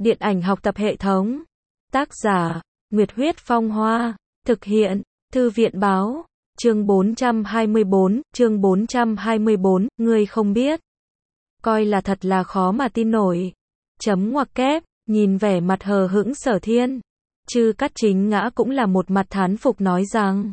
Điện ảnh học tập hệ thống. Tác giả, Nguyệt Huyết Phong Hoa. Thực hiện, Thư viện Báo. Chương 424, ngươi không biết. Coi là thật là khó mà tin nổi. Chấm ngoặc kép, nhìn vẻ mặt hờ hững Sở Thiên. Chư Cát Chính Ngã cũng là một mặt thán phục nói rằng.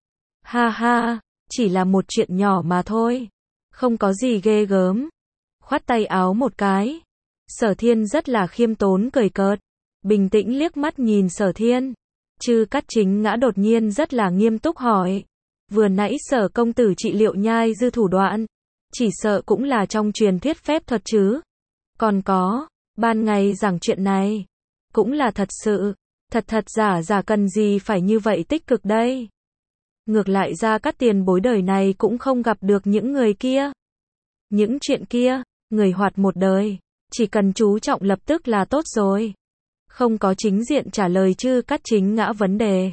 Ha ha, chỉ là một chuyện nhỏ mà thôi. Không có gì ghê gớm. Khoát tay áo một cái. Sở Thiên rất là khiêm tốn cười cợt. Bình tĩnh liếc mắt nhìn Sở Thiên. Chư Cát Chính Ngã đột nhiên rất là nghiêm túc hỏi. Vừa nãy Sở công tử trị liệu nhai dư thủ đoạn. Chỉ sợ cũng là trong truyền thuyết phép thuật chứ. Còn có, ban ngày giảng chuyện này. Cũng là thật sự. Thật giả cần gì phải như vậy tích cực đây. Ngược lại ra các tiền bối đời này cũng không gặp được những người kia. Những chuyện kia, người hoạt một đời. Chỉ cần chú trọng lập tức là tốt rồi. Không có chính diện trả lời Chư Cát Chính Ngã vấn đề.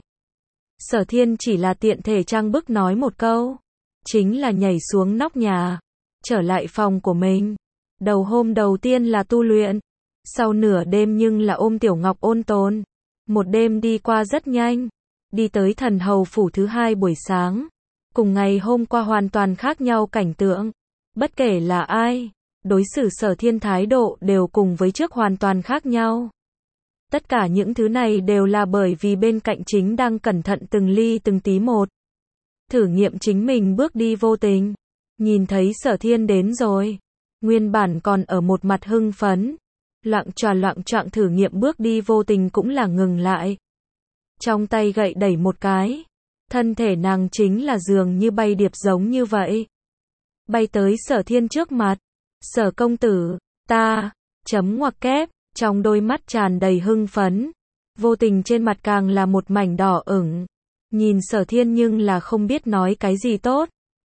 Sở Thiên chỉ là tiện thể trang bức nói một câu. Chính là nhảy xuống nóc nhà. Trở lại phòng của mình. Đầu hôm đầu tiên là tu luyện. Sau nửa đêm nhưng là ôm Tiểu Ngọc ôn tồn. Một đêm đi qua rất nhanh. Đi tới Thần Hầu Phủ thứ hai buổi sáng. Cùng ngày hôm qua hoàn toàn khác nhau cảnh tượng. Bất kể là ai, đối xử Sở Thiên thái độ đều cùng với trước hoàn toàn khác nhau. Tất cả những thứ này đều là bởi vì bên cạnh chính đang cẩn thận từng ly từng tí một. Thử nghiệm chính mình bước đi vô tình. Nhìn thấy Sở Thiên đến rồi. Nguyên bản còn ở một mặt hưng phấn. Loạng choạng thử nghiệm bước đi vô tình cũng là ngừng lại. Trong tay gậy đẩy một cái. Thân thể nàng chính là dường như bay điệp giống như vậy. Bay tới Sở Thiên trước mặt. Sở công tử, ta, chấm ngoặc kép, trong đôi mắt tràn đầy hưng phấn. Vô tình trên mặt càng là một mảnh đỏ ửng. Nhìn Sở Thiên nhưng là không biết nói cái gì tốt.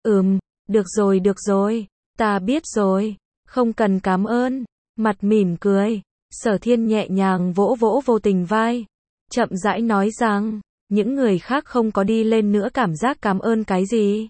Được rồi, ta biết rồi, không cần cảm ơn. Mặt mỉm cười, Sở Thiên nhẹ nhàng vỗ vỗ vô tình vai. Chậm rãi nói rằng, những người khác không có đi lên nữa cảm giác cảm ơn cái gì.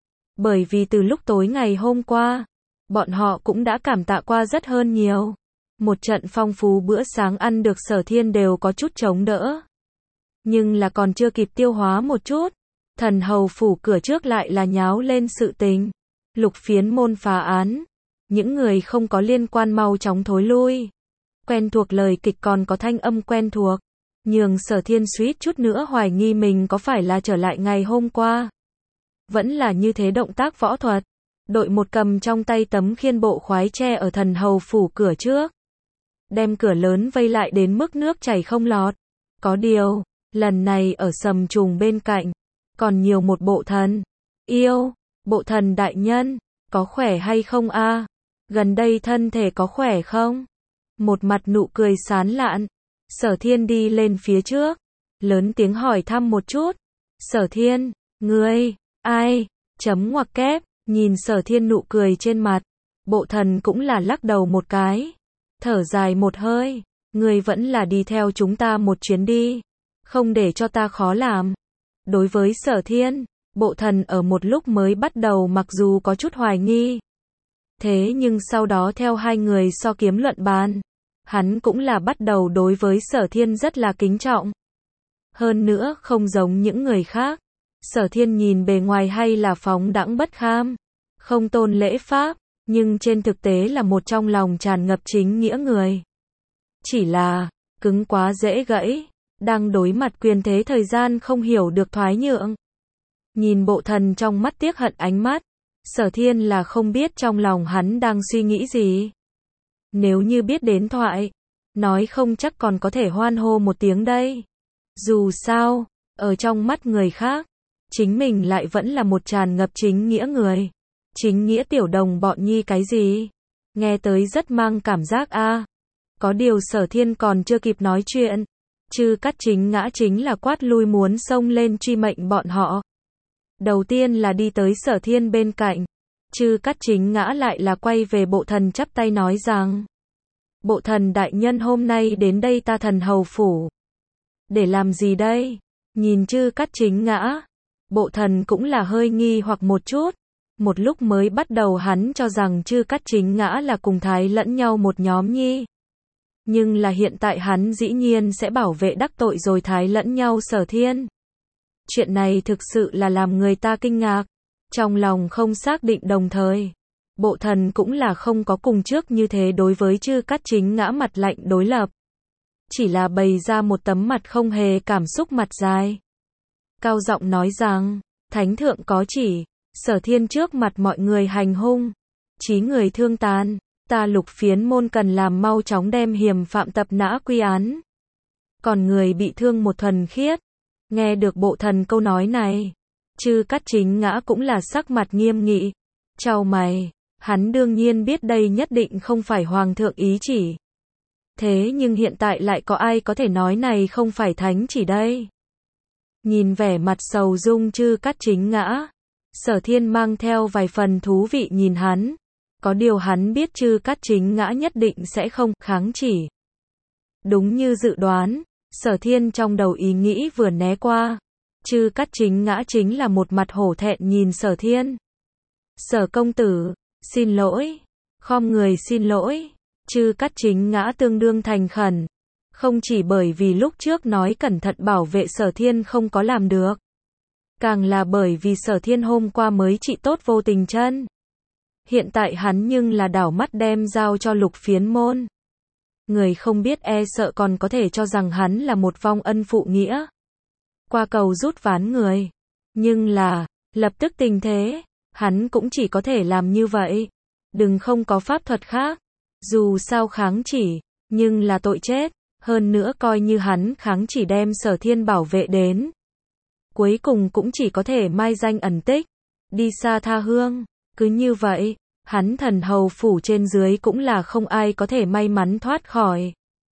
Bởi vì từ lúc tối ngày hôm qua, bọn họ cũng đã cảm tạ qua rất hơn nhiều. Một trận phong phú bữa sáng ăn được Sở Thiên đều có chút chống đỡ. Nhưng là còn chưa kịp tiêu hóa một chút. Thần Hầu Phủ cửa trước lại là nháo lên sự tình. Lục Phiến Môn phá án. Những người không có liên quan mau chóng thối lui. Quen thuộc lời kịch còn có thanh âm quen thuộc. Nhường Sở Thiên suýt chút nữa hoài nghi mình có phải là trở lại ngày hôm qua. Vẫn là như thế động tác võ thuật. Đội một cầm trong tay tấm khiên bộ khoái tre ở Thần Hầu Phủ cửa trước. Đem cửa lớn vây lại đến mức nước chảy không lọt. Có điều, lần này ở Sầm Trùng bên cạnh. Còn nhiều một bộ thần. Yêu, bộ thần đại nhân, có khỏe hay không a? Gần đây thân thể có khỏe không? Một mặt nụ cười sán lạn. Sở Thiên đi lên phía trước. Lớn tiếng hỏi thăm một chút. Sở Thiên, ngươi, ai? Chấm ngoặc kép, nhìn Sở Thiên nụ cười trên mặt. Bộ thần cũng là lắc đầu một cái. Thở dài một hơi. Ngươi vẫn là đi theo chúng ta một chuyến đi. Không để cho ta khó làm. Đối với Sở Thiên, bộ thần ở một lúc mới bắt đầu mặc dù có chút hoài nghi. Thế nhưng sau đó theo hai người so kiếm luận bàn. Hắn cũng là bắt đầu đối với Sở Thiên rất là kính trọng. Hơn nữa không giống những người khác. Sở Thiên nhìn bề ngoài hay là phóng đãng bất kham. Không tôn lễ pháp. Nhưng trên thực tế là một trong lòng tràn ngập chính nghĩa người. Chỉ là, cứng quá dễ gãy. Đang đối mặt quyền thế thời gian không hiểu được thoái nhượng. Nhìn bộ thần trong mắt tiếc hận ánh mắt. Sở Thiên là không biết trong lòng hắn đang suy nghĩ gì. Nếu như biết đến thoại, nói không chắc còn có thể hoan hô một tiếng đây. Dù sao, ở trong mắt người khác, chính mình lại vẫn là một tràn ngập chính nghĩa người. Chính nghĩa tiểu đồng bọn nhi cái gì? Nghe tới rất mang cảm giác a. Có điều Sở Thiên còn chưa kịp nói chuyện. Chư Cát Chính Ngã chính là quát lui muốn xông lên truy mệnh bọn họ. Đầu tiên là đi tới Sở Thiên bên cạnh. Chư Cát Chính Ngã lại là quay về bộ thần chắp tay nói rằng. Bộ thần đại nhân hôm nay đến đây ta Thần Hầu Phủ. Để làm gì đây? Nhìn Chư Cát Chính Ngã. Bộ thần cũng là hơi nghi hoặc một chút. Một lúc mới bắt đầu hắn cho rằng Chư Cát Chính Ngã là cùng thái lẫn nhau một nhóm nhi. Nhưng là hiện tại hắn dĩ nhiên sẽ bảo vệ đắc tội rồi thái lẫn nhau Sở Thiên. Chuyện này thực sự là làm người ta kinh ngạc, trong lòng không xác định đồng thời. Bộ thần cũng là không có cùng trước như thế đối với Chư Cát Chính Ngã mặt lạnh đối lập. Chỉ là bày ra một tấm mặt không hề cảm xúc mặt dài. Cao giọng nói rằng, Thánh Thượng có chỉ, Sở Thiên trước mặt mọi người hành hung, chí người thương tàn, ta Lục Phiến môn cần làm mau chóng đem hiềm phạm tập nã quy án. Còn người bị thương một thuần khiết. Nghe được bộ thần câu nói này, Chư Cát Chính Ngã cũng là sắc mặt nghiêm nghị, chau mày, hắn đương nhiên biết đây nhất định không phải Hoàng thượng ý chỉ. Thế nhưng hiện tại lại có ai có thể nói này không phải thánh chỉ đây? Nhìn vẻ mặt sầu dung Chư Cát Chính Ngã, Sở Thiên mang theo vài phần thú vị nhìn hắn. Có điều hắn biết Chư Cát Chính Ngã nhất định sẽ không kháng chỉ. Đúng như dự đoán, Sở Thiên trong đầu ý nghĩ vừa né qua. Chư Cát Chính Ngã chính là một mặt hổ thẹn nhìn Sở Thiên. Sở công tử, xin lỗi, khom người xin lỗi. Chư Cát Chính Ngã tương đương thành khẩn. Không chỉ bởi vì lúc trước nói cẩn thận bảo vệ Sở Thiên không có làm được. Càng là bởi vì Sở Thiên hôm qua mới trị tốt Vô Tình chân. Hiện tại hắn nhưng là đảo mắt đem giao cho Lục Phiến môn. Người không biết e sợ còn có thể cho rằng hắn là một vong ân phụ nghĩa. Qua cầu rút ván người. Nhưng là, lập tức tình thế, hắn cũng chỉ có thể làm như vậy. Đừng không có pháp thuật khác. Dù sao kháng chỉ, nhưng là tội chết. Hơn nữa coi như hắn kháng chỉ đem Sở Thiên bảo vệ đến. Cuối cùng cũng chỉ có thể mai danh ẩn tích. Đi xa tha hương. Cứ như vậy, hắn thần hầu phủ trên dưới cũng là không ai có thể may mắn thoát khỏi.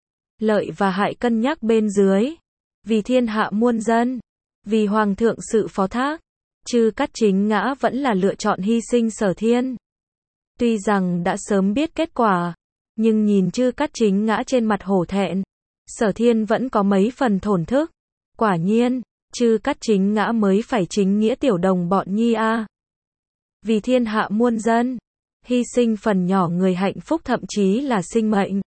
Lợi và hại cân nhắc bên dưới. Vì thiên hạ muôn dân. Vì Hoàng thượng sự phó thác. Chư Cát Chính Ngã vẫn là lựa chọn hy sinh Sở Thiên. Tuy rằng đã sớm biết kết quả. Nhưng nhìn Chư Cát Chính Ngã trên mặt hổ thẹn. Sở Thiên vẫn có mấy phần thổn thức. Quả nhiên, Chư Cát Chính Ngã mới phải chính nghĩa tiểu đồng bọn nhi a. Vì thiên hạ muôn dân, hy sinh phần nhỏ người hạnh phúc thậm chí là sinh mệnh.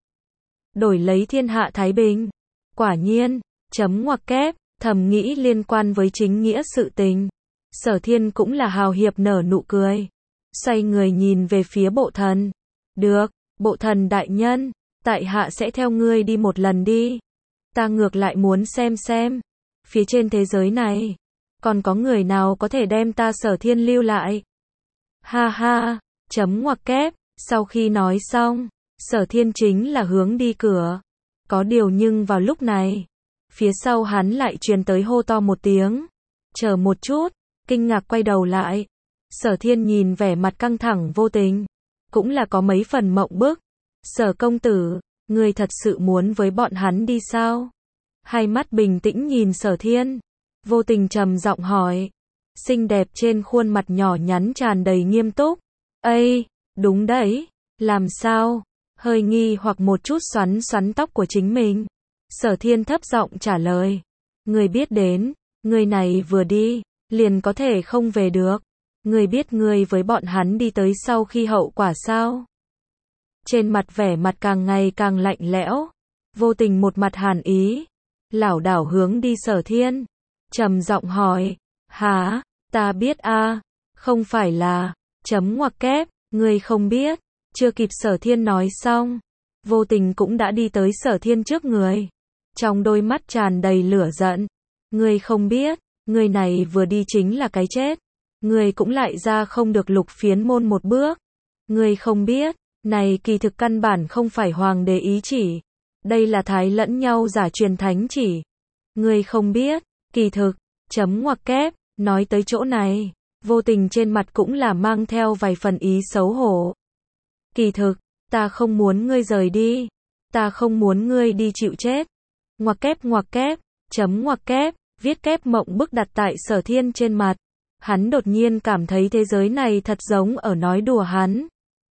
Đổi lấy thiên hạ thái bình. Quả nhiên, chấm ngoặc kép, thầm nghĩ liên quan với chính nghĩa sự tình. Sở Thiên cũng là hào hiệp nở nụ cười. Xoay người nhìn về phía bộ thần. Được, bộ thần đại nhân, tại hạ sẽ theo ngươi đi một lần đi. Ta ngược lại muốn xem. Phía trên thế giới này, còn có người nào có thể đem ta Sở Thiên lưu lại? Ha ha, chấm ngoặc kép, sau khi nói xong, Sở Thiên chính là hướng đi cửa. Có điều nhưng vào lúc này, phía sau hắn lại truyền tới hô to một tiếng. Chờ một chút, kinh ngạc quay đầu lại. Sở Thiên nhìn vẻ mặt căng thẳng Vô Tình, cũng là có mấy phần mộng bức. Sở công tử, ngươi thật sự muốn với bọn hắn đi sao? Hai mắt bình tĩnh nhìn Sở Thiên. Vô Tình trầm giọng hỏi. Xinh đẹp trên khuôn mặt nhỏ nhắn tràn đầy nghiêm túc. Ây, đúng đấy, làm sao? Hơi nghi hoặc một chút xoắn tóc của chính mình. Sở Thiên thấp giọng trả lời. Người biết đến, người này vừa đi, liền có thể không về được. Người biết người với bọn hắn đi tới sau khi hậu quả sao? Trên mặt vẻ mặt càng ngày càng lạnh lẽo. Vô Tình một mặt hàn ý. Lảo đảo hướng đi Sở Thiên. Trầm giọng hỏi. Hả? Ta biết a, không phải là, chấm ngoặc kép, ngươi không biết. Chưa kịp Sở Thiên nói xong, Vô Tình cũng đã đi tới Sở Thiên trước người. Trong đôi mắt tràn đầy lửa giận. Ngươi không biết, ngươi này vừa đi chính là cái chết. Ngươi cũng lại ra không được Lục Phiến môn một bước. Ngươi không biết, này kỳ thực căn bản không phải hoàng đế ý chỉ. Đây là thái lẫn nhau giả truyền thánh chỉ. Ngươi không biết, kỳ thực, chấm ngoặc kép. Nói tới chỗ này, Vô Tình trên mặt cũng là mang theo vài phần ý xấu hổ. Kỳ thực, ta không muốn ngươi rời đi. Ta không muốn ngươi đi chịu chết. Ngoặc kép, chấm ngoặc kép, viết kép mộng bức đặt tại Sở Thiên trên mặt. Hắn đột nhiên cảm thấy thế giới này thật giống ở nói đùa hắn.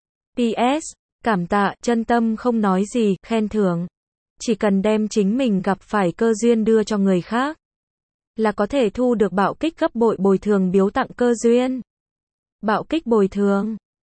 PS, cảm tạ, chân tâm không nói gì, khen thưởng. Chỉ cần đem chính mình gặp phải cơ duyên đưa cho người khác, là có thể thu được bạo kích gấp bội bồi thường biếu tặng cơ duyên. Bạo kích bồi thường.